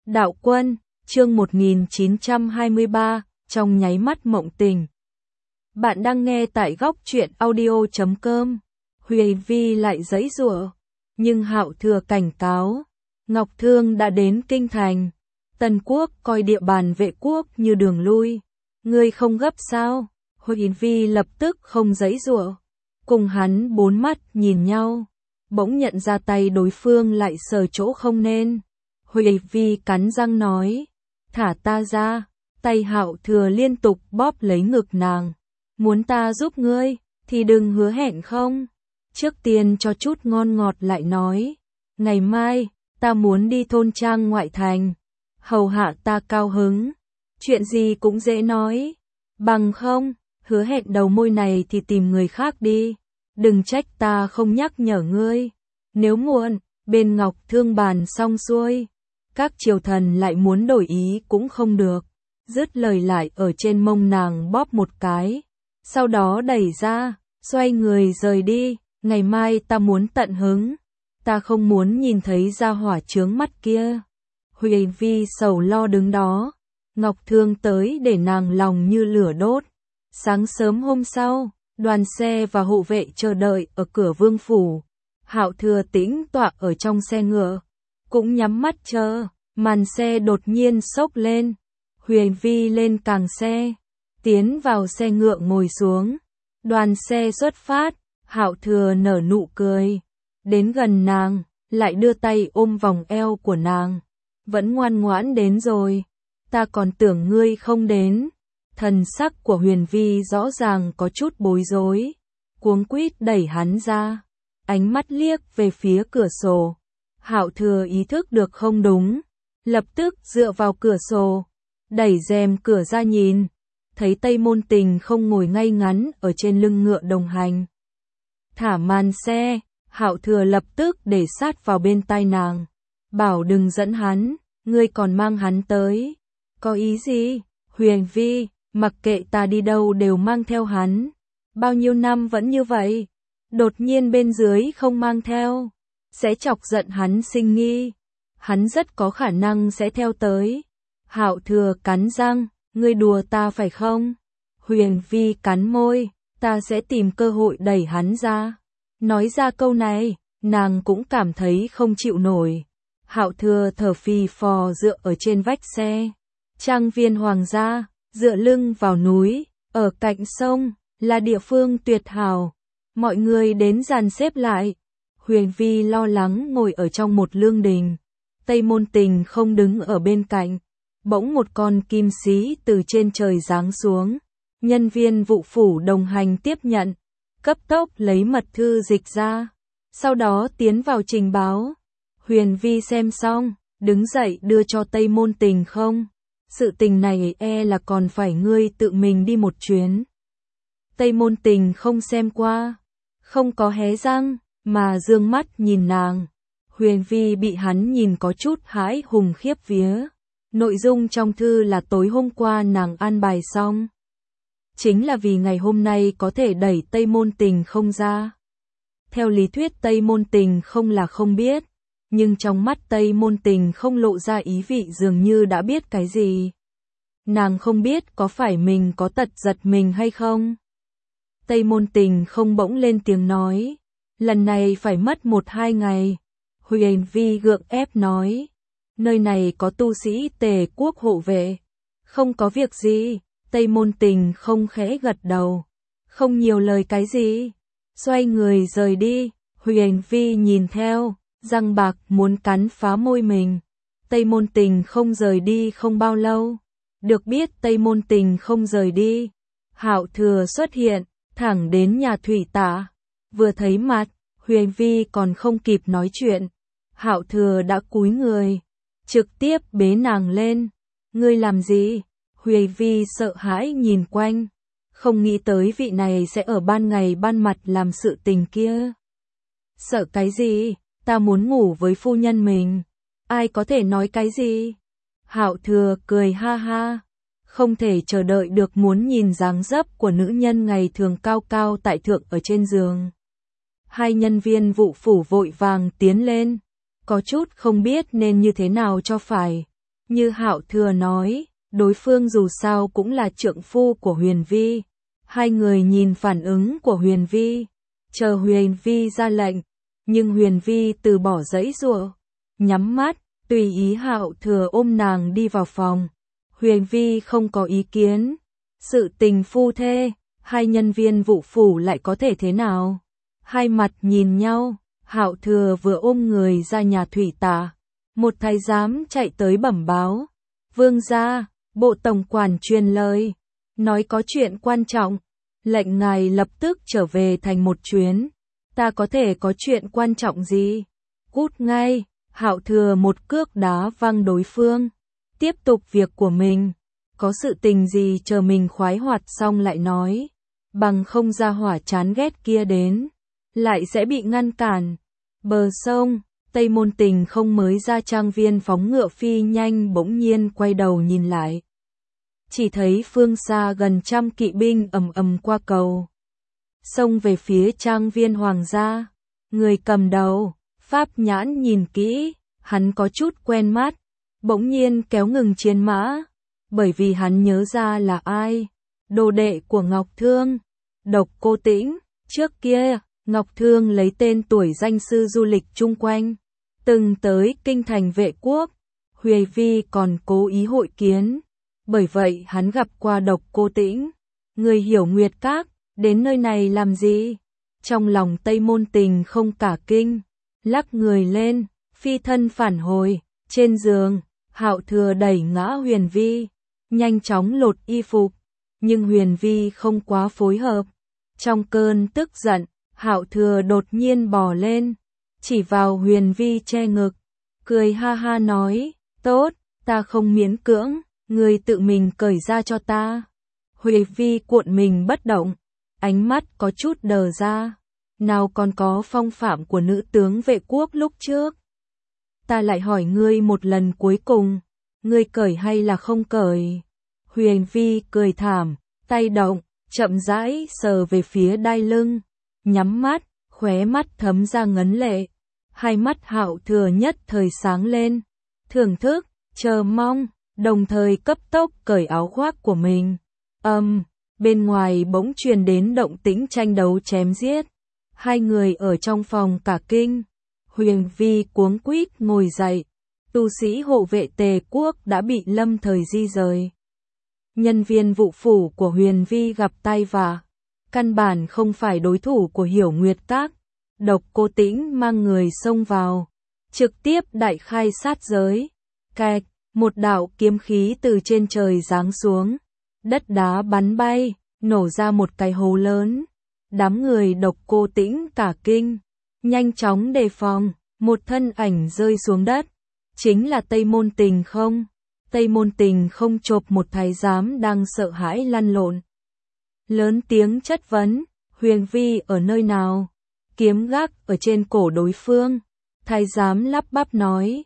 Đạo Quân, chương 1923, trong nháy mắt mộng tình. Bạn đang nghe tại góc truyện audio.com. Huệ Vi lại giãy giụa, nhưng Hạo Thừa cảnh cáo, Ngọc Thương đã đến kinh thành, Tần Quốc coi địa bàn Vệ Quốc như đường lui, ngươi không gấp sao? Huệ Vi lập tức không giãy giụa, cùng hắn bốn mắt nhìn nhau, bỗng nhận ra tay đối phương lại sờ chỗ không nên. Huệ Vi cắn răng nói, thả ta ra. Tay Hạo Thừa liên tục bóp lấy ngực nàng, muốn ta giúp ngươi thì đừng hứa hẹn không. Trước tiên cho chút ngon ngọt lại nói, ngày mai ta muốn đi thôn trang ngoại thành, hầu hạ ta cao hứng, chuyện gì cũng dễ nói, bằng không hứa hẹn đầu môi này thì tìm người khác đi, đừng trách ta không nhắc nhở ngươi. Nếu muộn, bên Ngọc Thương bàn xong xuôi, các triều thần lại muốn đổi ý cũng không được. Dứt lời lại ở trên mông nàng bóp một cái, sau đó đẩy ra, xoay người rời đi. Ngày mai ta muốn tận hứng, ta không muốn nhìn thấy gia hỏa chướng mắt kia. Huệ Vi sầu lo đứng đó, Ngọc Thương tới để nàng lòng như lửa đốt. Sáng sớm hôm sau, đoàn xe và hộ vệ chờ đợi ở cửa vương phủ. Hạo Thừa tĩnh tọa ở trong xe ngựa, cũng nhắm mắt chờ. Màn xe đột nhiên xốc lên, Huệ Vi lên càng xe, tiến vào xe ngựa ngồi xuống. Đoàn xe xuất phát, Hạo Thừa nở nụ cười, đến gần nàng, lại đưa tay ôm vòng eo của nàng. Vẫn ngoan ngoãn đến rồi, ta còn tưởng ngươi không đến. Thần sắc của Huệ Vi rõ ràng có chút bối rối, cuống quýt đẩy hắn ra, ánh mắt liếc về phía cửa sổ. Hạo Thừa ý thức được không đúng, lập tức dựa vào cửa sổ, đẩy rèm cửa ra nhìn, thấy Tây Môn Tình không ngồi ngay ngắn ở trên lưng ngựa đồng hành. Thả màn xe, Hạo Thừa lập tức để sát vào bên tai nàng, bảo đừng dẫn hắn, ngươi còn mang hắn tới. Có ý gì? Huệ Vi, mặc kệ ta đi đâu đều mang theo hắn. Bao nhiêu năm vẫn như vậy, đột nhiên bên dưới không mang theo, sẽ chọc giận hắn sinh nghi. Hắn rất có khả năng sẽ theo tới. Hạo Thừa cắn răng, ngươi đùa ta phải không? Huệ Vi cắn môi, ta sẽ tìm cơ hội đẩy hắn ra. Nói ra câu này, nàng cũng cảm thấy không chịu nổi. Hạo Thừa thở phì phò dựa ở trên vách xe. Trang viên hoàng gia, dựa lưng vào núi, ở cạnh sông, là địa phương tuyệt hảo. Mọi người đến dàn xếp lại. Huệ Vi lo lắng ngồi ở trong một lương đình. Tây Môn Tình không đứng ở bên cạnh. Bỗng một con kim xí từ trên trời giáng xuống. Nhân viên vụ phủ đồng hành tiếp nhận, cấp tốc lấy mật thư dịch ra, sau đó tiến vào trình báo. Huệ Vi xem xong, đứng dậy đưa cho Tây Môn Tình không. Sự tình này là còn phải ngươi tự mình đi một chuyến. Tây Môn Tình không xem qua, không có hé răng, mà dương mắt nhìn nàng. Huệ Vi bị hắn nhìn có chút hãi hùng khiếp vía. Nội dung trong thư là tối hôm qua nàng an bài xong. Chính là vì ngày hôm nay có thể đẩy Tây Môn Tình không ra. Theo lý thuyết Tây Môn Tình không là không biết, nhưng trong mắt Tây Môn Tình không lộ ra ý vị dường như đã biết cái gì. Nàng không biết có phải mình có tật giật mình hay không. Tây Môn Tình không bỗng lên tiếng nói, lần này phải mất 1-2 ngày. Huệ Vi gượng ép nói, nơi này có tu sĩ Tề Quốc hộ vệ, không có việc gì. Tây Môn Tình không khẽ gật đầu, không nhiều lời cái gì, xoay người rời đi. Huệ Vi nhìn theo, răng bạc muốn cắn phá môi mình. Tây Môn Tình không rời đi không bao lâu, được biết Tây Môn Tình không rời đi, Hạo Thừa xuất hiện, thẳng đến nhà thủy tạ. Vừa thấy mặt, Huệ Vi còn không kịp nói chuyện, Hạo Thừa đã cúi người, trực tiếp bế nàng lên. Ngươi làm gì? Huệ Vi sợ hãi nhìn quanh, không nghĩ tới vị này sẽ ở ban ngày ban mặt làm sự tình kia. Sợ cái gì? Ta muốn ngủ với phu nhân mình. Ai có thể nói cái gì? Hạo Thừa cười ha ha, không thể chờ đợi được muốn nhìn dáng dấp của nữ nhân ngày thường cao cao tại thượng ở trên giường. Hai nhân viên vụ phủ vội vàng tiến lên, có chút không biết nên như thế nào cho phải. Như Hạo Thừa nói, đối phương dù sao cũng là trượng phu của Huyền Vi. Hai người nhìn phản ứng của Huyền Vi, chờ Huyền Vi ra lệnh, nhưng Huyền Vi từ bỏ giãy giụa, nhắm mắt, tùy ý Hạo Thừa ôm nàng đi vào phòng. Huyền Vi không có ý kiến. Sự tình phu thê, hai nhân viên vụ phủ lại có thể thế nào? Hai mặt nhìn nhau, Hạo Thừa vừa ôm người ra nhà thủy tả. Một thái giám chạy tới bẩm báo. Vương gia, bộ tổng quản truyền lời, nói có chuyện quan trọng, lệnh ngài lập tức trở về thành một chuyến. Ta có thể có chuyện quan trọng gì? Cút ngay, Hạo Thừa một cước đá văng đối phương. Tiếp tục việc của mình. Có sự tình gì chờ mình khoái hoạt xong lại nói. Bằng không ra hỏa chán ghét kia đến, lại sẽ bị ngăn cản. Bờ sông, Tây Môn Tình không mới ra trang viên phóng ngựa phi nhanh bỗng nhiên quay đầu nhìn lại. Chỉ thấy phương xa gần trăm kỵ binh ầm ầm qua cầu. Xông về phía trang viên hoàng gia. Người cầm đầu, Pháp Nhãn nhìn kỹ, hắn có chút quen mắt. Bỗng nhiên kéo ngừng chiến mã. Bởi vì hắn nhớ ra là ai. Đồ đệ của Ngọc Thương, Độc Cô Tĩnh. Trước kia, Ngọc Thương lấy tên tuổi danh sư du lịch chung quanh, từng tới kinh thành Vệ Quốc. Huệ Vi còn cố ý hội kiến, bởi vậy hắn gặp qua Độc Cô Tĩnh. Người hiểu Nguyệt Các, đến nơi này làm gì? Trong lòng Tây Môn Tình không cả kinh, lắc người lên, phi thân phản hồi. Trên giường, Hạo Thừa đẩy ngã Huyền Vi, nhanh chóng lột y phục, nhưng Huyền Vi không quá phối hợp. Trong cơn tức giận, Hạo Thừa đột nhiên bò lên, chỉ vào Huyền Vi che ngực, cười ha ha nói, tốt, ta không miễn cưỡng, ngươi tự mình cởi ra cho ta. Huyền Vi cuộn mình bất động, ánh mắt có chút đờ ra, nào còn có phong phạm của nữ tướng Vệ Quốc lúc trước. Ta lại hỏi ngươi một lần cuối cùng, ngươi cởi hay là không cởi? Huyền Vi cười thảm, tay động, chậm rãi sờ về phía đai lưng, nhắm mắt, khóe mắt thấm ra ngấn lệ. Hai mắt Hạo Thừa nhất thời sáng lên, thưởng thức, chờ mong, đồng thời cấp tốc cởi áo khoác của mình. Bên ngoài bỗng truyền đến động tĩnh tranh đấu chém giết. Hai người ở trong phòng cả kinh. Huyền Vi cuống quýt ngồi dậy. Tu sĩ hộ vệ Tề Quốc đã bị lâm thời di rời. Nhân viên vụ phủ của Huyền Vi gặp tai vạ, căn bản không phải đối thủ của Hiểu Nguyệt Các. Độc Cô Tĩnh mang người xông vào, trực tiếp đại khai sát giới. Kẹt, một đạo kiếm khí từ trên trời giáng xuống, đất đá bắn bay, nổ ra một cái hố lớn. Đám người Độc Cô Tĩnh cả kinh, nhanh chóng đề phòng, một thân ảnh rơi xuống đất. Chính là Tây Môn Tình không? Tây Môn Tình không chộp một thái giám đang sợ hãi lăn lộn. Lớn tiếng chất vấn, Huyền Vi ở nơi nào? Kiếm gác ở trên cổ đối phương. Thái giám lắp bắp nói,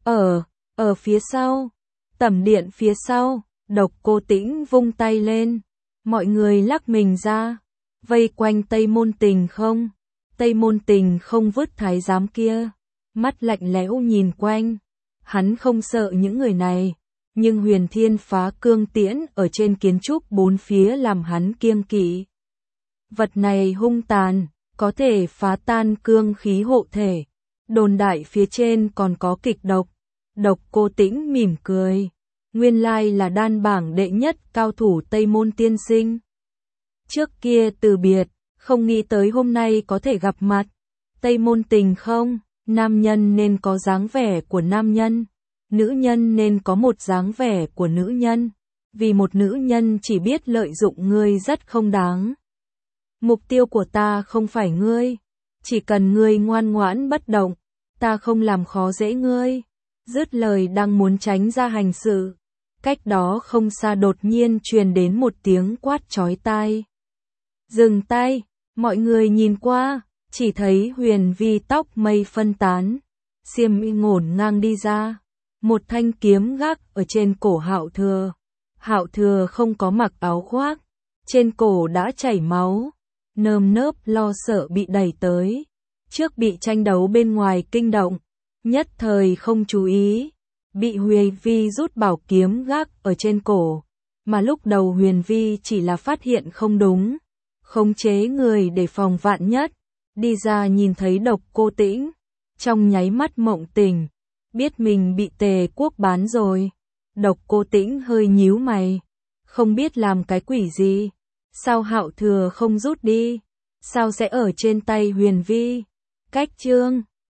ở phía sau, tẩm điện phía sau. Độc Cô Tĩnh vung tay lên, mọi người lắc mình ra, vây quanh Tây Môn Tình không. Tây Môn Tình không vứt thái giám kia, mắt lạnh lẽo nhìn quanh. Hắn không sợ những người này, nhưng Huyền Thiên Phá Cương Tiễn ở trên kiến trúc bốn phía làm hắn kiêng kỵ. Vật này hung tàn, có thể phá tan cương khí hộ thể. Đồn đại phía trên còn có kịch độc. Độc Cô Tĩnh mỉm cười, nguyên lai là đan bảng đệ nhất cao thủ Tây Môn tiên sinh. Trước kia từ biệt, không nghĩ tới hôm nay có thể gặp mặt. Tây Môn Tình không, nam nhân nên có dáng vẻ của nam nhân, nữ nhân nên có một dáng vẻ của nữ nhân, vì một nữ nhân chỉ biết lợi dụng ngươi rất không đáng. Mục tiêu của ta không phải ngươi, chỉ cần ngươi ngoan ngoãn bất động, ta không làm khó dễ ngươi. Dứt lời đang muốn tránh ra hành sự, cách đó không xa đột nhiên truyền đến một tiếng quát chói tai. Dừng tay, mọi người nhìn qua, chỉ thấy Huyền Vi tóc mây phân tán, xiêm y ngổn ngang đi ra, một thanh kiếm gác ở trên cổ Hạo Thừa. Hạo Thừa không có mặc áo khoác, trên cổ đã chảy máu, nơm nớp lo sợ bị đẩy tới, trước bị tranh đấu bên ngoài kinh động, nhất thời không chú ý, bị Huyền Vi rút bảo kiếm gác ở trên cổ, mà lúc đầu Huyền Vi chỉ là phát hiện không đúng, khống chế người để phòng vạn nhất, đi ra nhìn thấy Độc Cô Tĩnh, trong nháy mắt Mộng Tình, biết mình bị Tề Quốc bán rồi. Độc Cô Tĩnh hơi nhíu mày, không biết làm cái quỷ gì, sao Hạo Thừa không rút đi, sao sẽ ở trên tay Huyền Vi. Cách chương